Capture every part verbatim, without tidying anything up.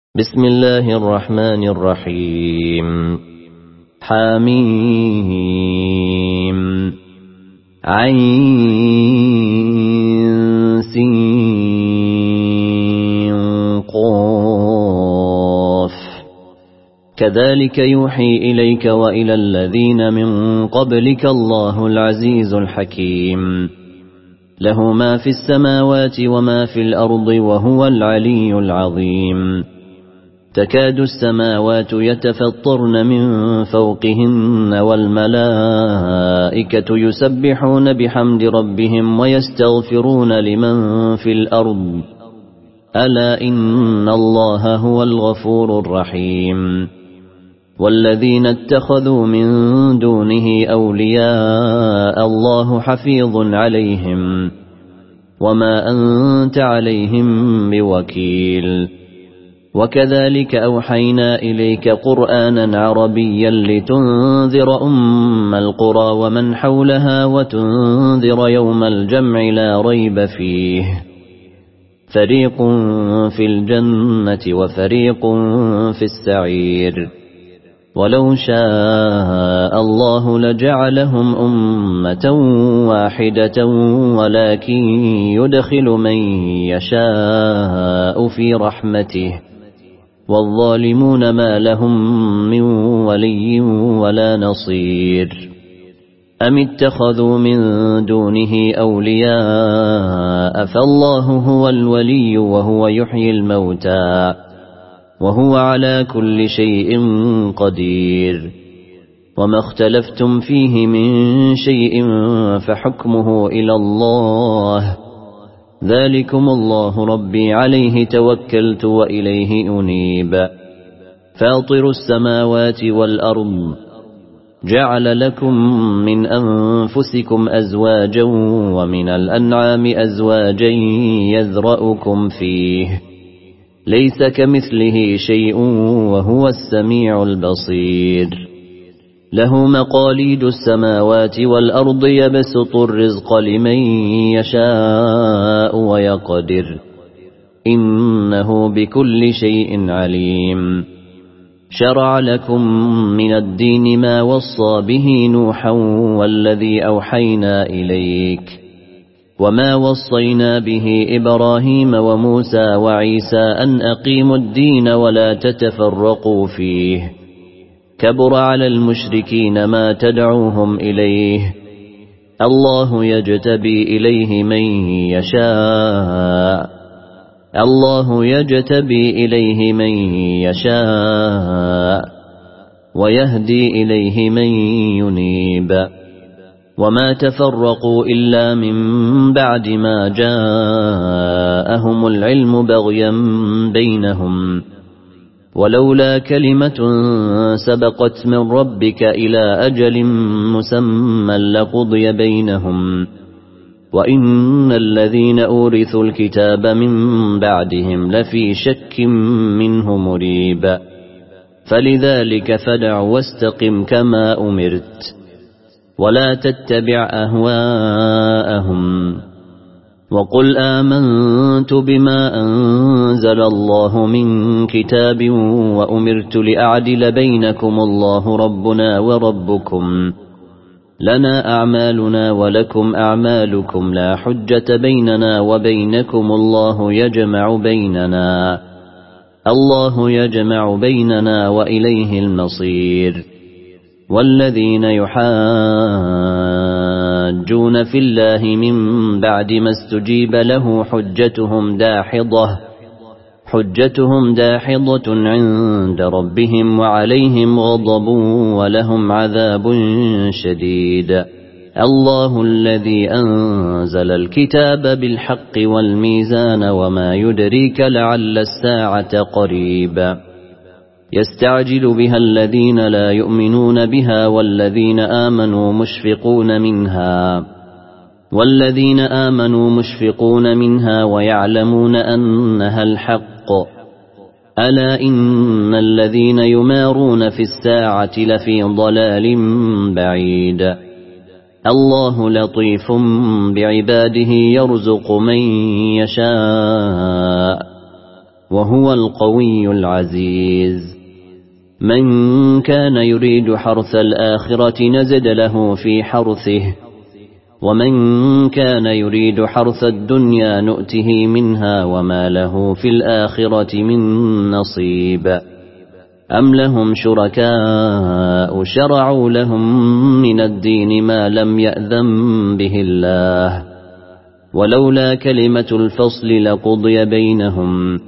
بسم الله الرحمن الرحيم. حميم عين سين قاف. كذلك يوحي إليك وإلى الذين من قبلك الله العزيز الحكيم، له ما في السماوات وما في الأرض وهو العلي العظيم. تكاد السماوات يتفطرن من فوقهن والملائكة يسبحون بحمد ربهم ويستغفرون لمن في الأرض، ألا إن الله هو الغفور الرحيم. والذين اتخذوا من دونه أولياء الله حفيظ عليهم وما أنت عليهم بوكيل. وكذلك أوحينا إليك قرآنا عربيا لتنذر أم القرى ومن حولها وتنذر يوم الجمع لا ريب فيه، فريق في الجنة وفريق في السعير. ولو شاء الله لجعلهم أمة واحدة ولكن يدخل من يشاء في رحمته، والظالمون ما لهم من ولي ولا نصير. أم اتخذوا من دونه أولياء فالله هو الولي وهو يحيي الموتى وهو على كل شيء قدير. وما اختلفتم فيه من شيء فحكمه إلى الله، ذلكم الله ربي عليه توكلت وإليه أنيب. فاطر السماوات والأرض، جعل لكم من أنفسكم أزواجا ومن الأنعام أزواجا يذرأكم فيه، ليس كمثله شيء وهو السميع البصير. له مقاليد السماوات والأرض يبسط الرزق لمن يشاء ويقدر، إنه بكل شيء عليم. شرع لكم من الدين ما وصى به نوحا والذي أوحينا إليك وما وصينا به إبراهيم وموسى وعيسى أن أقيموا الدين ولا تتفرقوا فيه، كبر على المشركين ما تدعوهم إليه. الله يجتبي إليه من يشاء الله يجتبي إليه من يشاء ويهدي إليه من ينيب. وما تفرقوا إلا من بعد ما جاءهم العلم بغيا بينهم، ولولا كلمة سبقت من ربك إلى أجل مسمى لقضي بينهم، وإن الذين أورثوا الكتاب من بعدهم لفي شك منه مريب. فلذلك فدع واستقم كما أمرت ولا تتبع أهواءهم، وقل آمنت بما أنزل الله من كتاب وأمرت لأعدل بينكم الله ربنا وربكم، لنا أعمالنا ولكم أعمالكم، لا حجة بيننا وبينكم، الله يجمع بيننا الله يجمع بيننا وإليه المصير. والذين يحاجون في الله من بعد ما استجيب له حجتهم داحضة حجتهم داحضة عند ربهم وعليهم غضب ولهم عذاب شديد. الله الذي أنزل الكتاب بالحق والميزان وما يدريك لعل الساعة قريب. يستعجل بها الذين لا يؤمنون بها والذين آمنوا مشفقون منها والذين آمنوا مشفقون منها ويعلمون أنها الحق، ألا إن الذين يمارون في الساعة لفي ضلال بعيد. الله لطيف بعباده يرزق من يشاء وهو القوي العزيز. من كان يريد حرث الآخرة نزد له في حرثه، ومن كان يريد حرث الدنيا نؤته منها وما له في الآخرة من نصيب. أم لهم شركاء شرعوا لهم من الدين ما لم يأذن به الله، ولولا كلمة الفصل لقضي بينهم،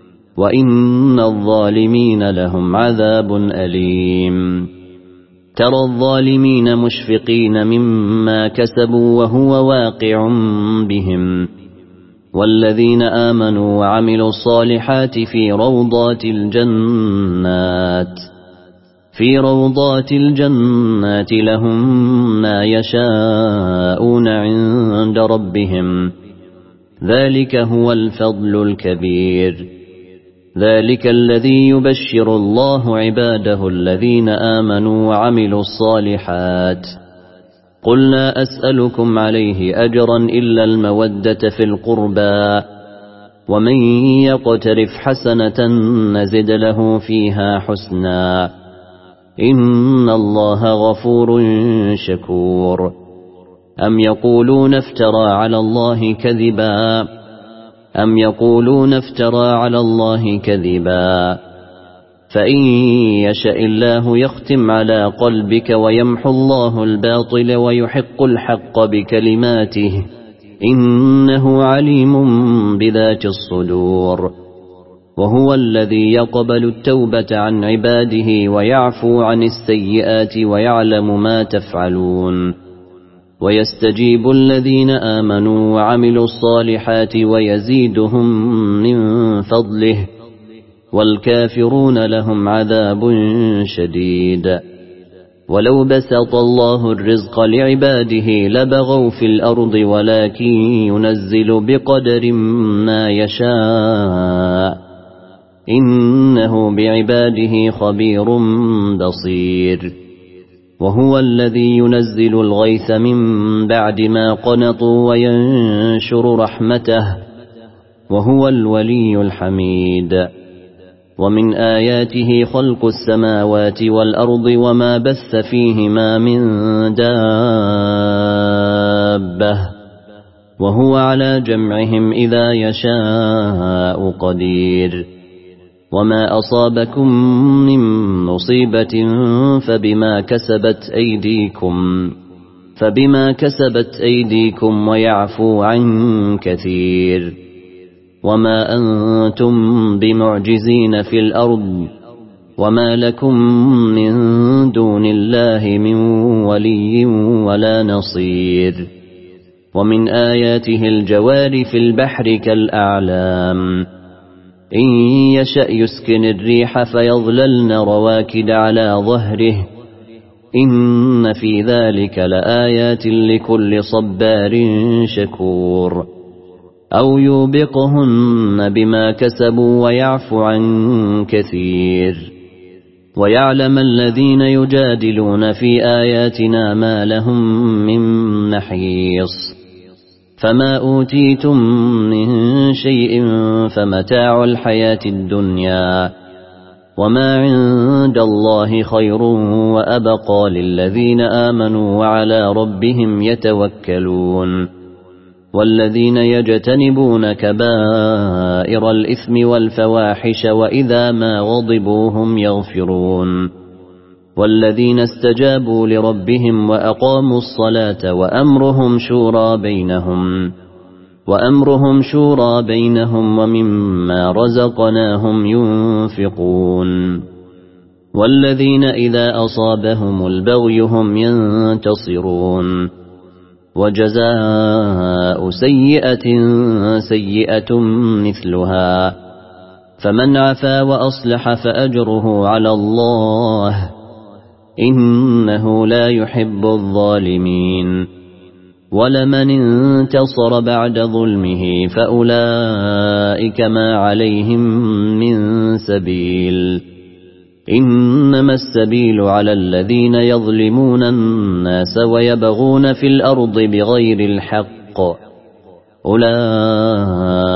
وإن الظالمين لهم عذاب أليم. ترى الظالمين مشفقين مما كسبوا وهو واقع بهم، والذين آمنوا وعملوا الصالحات في روضات الجنات في روضات الجنات لهم ما يشاءون عند ربهم، ذلك هو الفضل الكبير. ذلك الذي يبشر الله عباده الذين آمنوا وعملوا الصالحات. قل لا أسألكم عليه أجرا إلا المودة في القربى، ومن يقترف حسنة نزد له فيها حسنا، إن الله غفور شكور. أم يقولون افترى على الله كذبا أم يقولون افترى على الله كذبا فإن يشاء الله يختم على قلبك ويمحو الله الباطل ويحق الحق بكلماته، إنه عليم بذات الصدور. وهو الذي يقبل التوبة عن عباده ويعفو عن السيئات ويعلم ما تفعلون، ويستجيب الذين آمنوا وعملوا الصالحات ويزيدهم من فضله، والكافرون لهم عذاب شديد. ولو بسط الله الرزق لعباده لبغوا في الأرض، ولكن ينزل بقدر ما يشاء، إنه بعباده خبير بصير. وهو الذي ينزل الغيث من بعد ما قنطوا وينشر رحمته، وهو الولي الحميد. ومن آياته خلق السماوات والأرض وما بث فيهما من دابة، وهو على جمعهم إذا يشاء قدير. وما أصابكم من مصيبة فبما كسبت أيديكم فبما كسبت أيديكم ويعفو عن كثير. وما أنتم بمعجزين في الأرض، وما لكم من دون الله من ولي ولا نصير. ومن آياته الجوار في البحر كالأعلام، إن يشأ يسكن الريح فيظللن رواكد على ظهره، إن في ذلك لآيات لكل صبار شكور. أو يوبقهن بما كسبوا ويعفو عن كثير. ويعلم الذين يجادلون في آياتنا ما لهم من محيص. فما أوتيتم من شيء فمتاع الحياة الدنيا، وما عند الله خير وأبقى للذين آمنوا وعلى ربهم يتوكلون. والذين يجتنبون كبائر الإثم والفواحش وإذا ما غضبوا هم يغفرون. والذين استجابوا لربهم وأقاموا الصلاة وأمرهم شورى بينهم وأمرهم شورى بينهم ومما رزقناهم ينفقون. والذين إذا أصابهم البغي هم ينتصرون. وجزاء سيئة سيئة مثلها، فمن عفا وأصلح فأجره على الله، إنه لا يحب الظالمين. ولمن انتصر بعد ظلمه فأولئك ما عليهم من سبيل، إنما السبيل على الذين يظلمون الناس ويبغون في الأرض بغير الحق، أولئك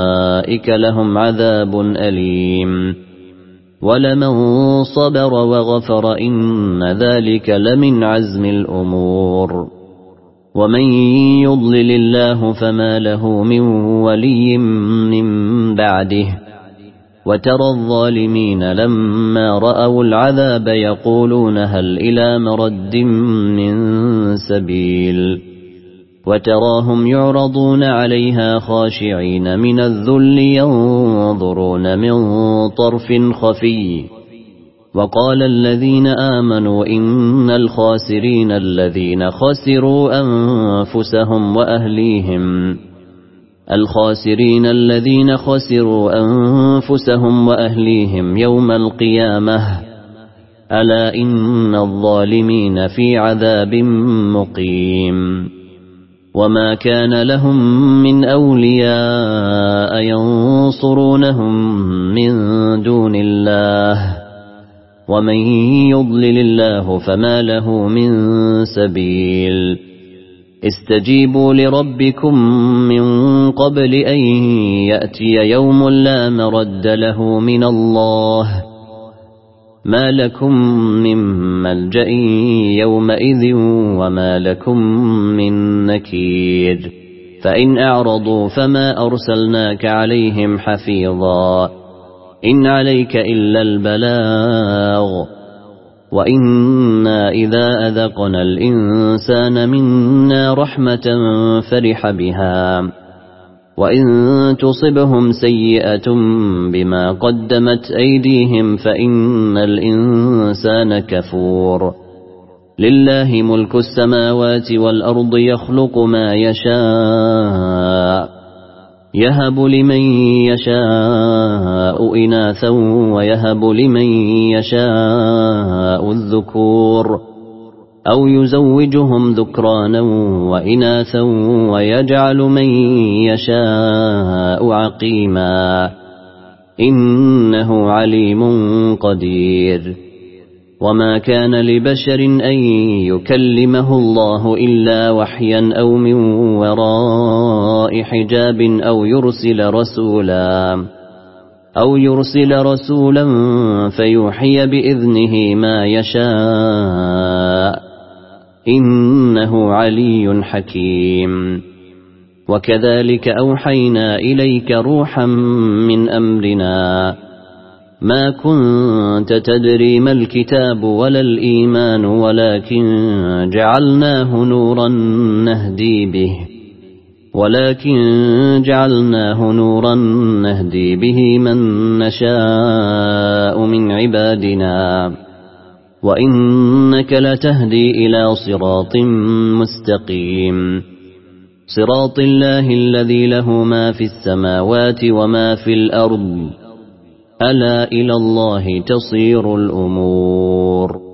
أولئك لهم عذاب أليم ولمن صبر وغفر إن ذلك لمن عزم الأمور ومن يضلل الله فما له من ولي من بعده وترى الظالمين لما رأوا العذاب يقولون هل إلى مرد من سبيل وتراهم يعرضون عليها خاشعين من الذل ينظرون من طرف خفي وقال الذين آمنوا إن الخاسرين الذين خسروا أنفسهم وأهليهم الخاسرين الذين خسروا أنفسهم وأهليهم يوم القيامة ألا إن الظالمين في عذاب مقيم وما كان لهم من أولياء ينصرونهم من دون الله ومن يضلل الله فما له من سبيل استجيبوا لربكم من قبل أن يأتي يوم لا مرد له من الله ما لكم من ملجأ يومئذ وما لكم من نكير فإن أعرضوا فما أرسلناك عليهم حفيظا إن عليك إلا البلاغ وإنا إذا أذقنا الإنسان منا رحمة فرح بها وإن تصبهم سيئة بما قدمت أيديهم فإن الإنسان كفور لله ملك السماوات والأرض يخلق ما يشاء يهب لمن يشاء إناثا ويهب لمن يشاء الذكور أو يزوجهم ذكرانا وإناثا ويجعل من يشاء عقيما إنه عليم قدير وما كان لبشر أن يكلمه الله إلا وحيا أو من وراء حجاب أو يرسل رسولا أو يرسل رسولا فيوحي بإذنه ما يشاء إنه علي حكيم وكذلك أوحينا إليك روحا من أمرنا ما كنت تدري ما الكتاب ولا الإيمان ولكن جعلناه نورا نهدي به ولكن جعلناه نورا نهدي به من نشاء من عبادنا وإنك لتهدي إلى صراط مستقيم صراط الله الذي له ما في السماوات وما في الأرض ألا إلى الله تصير الأمور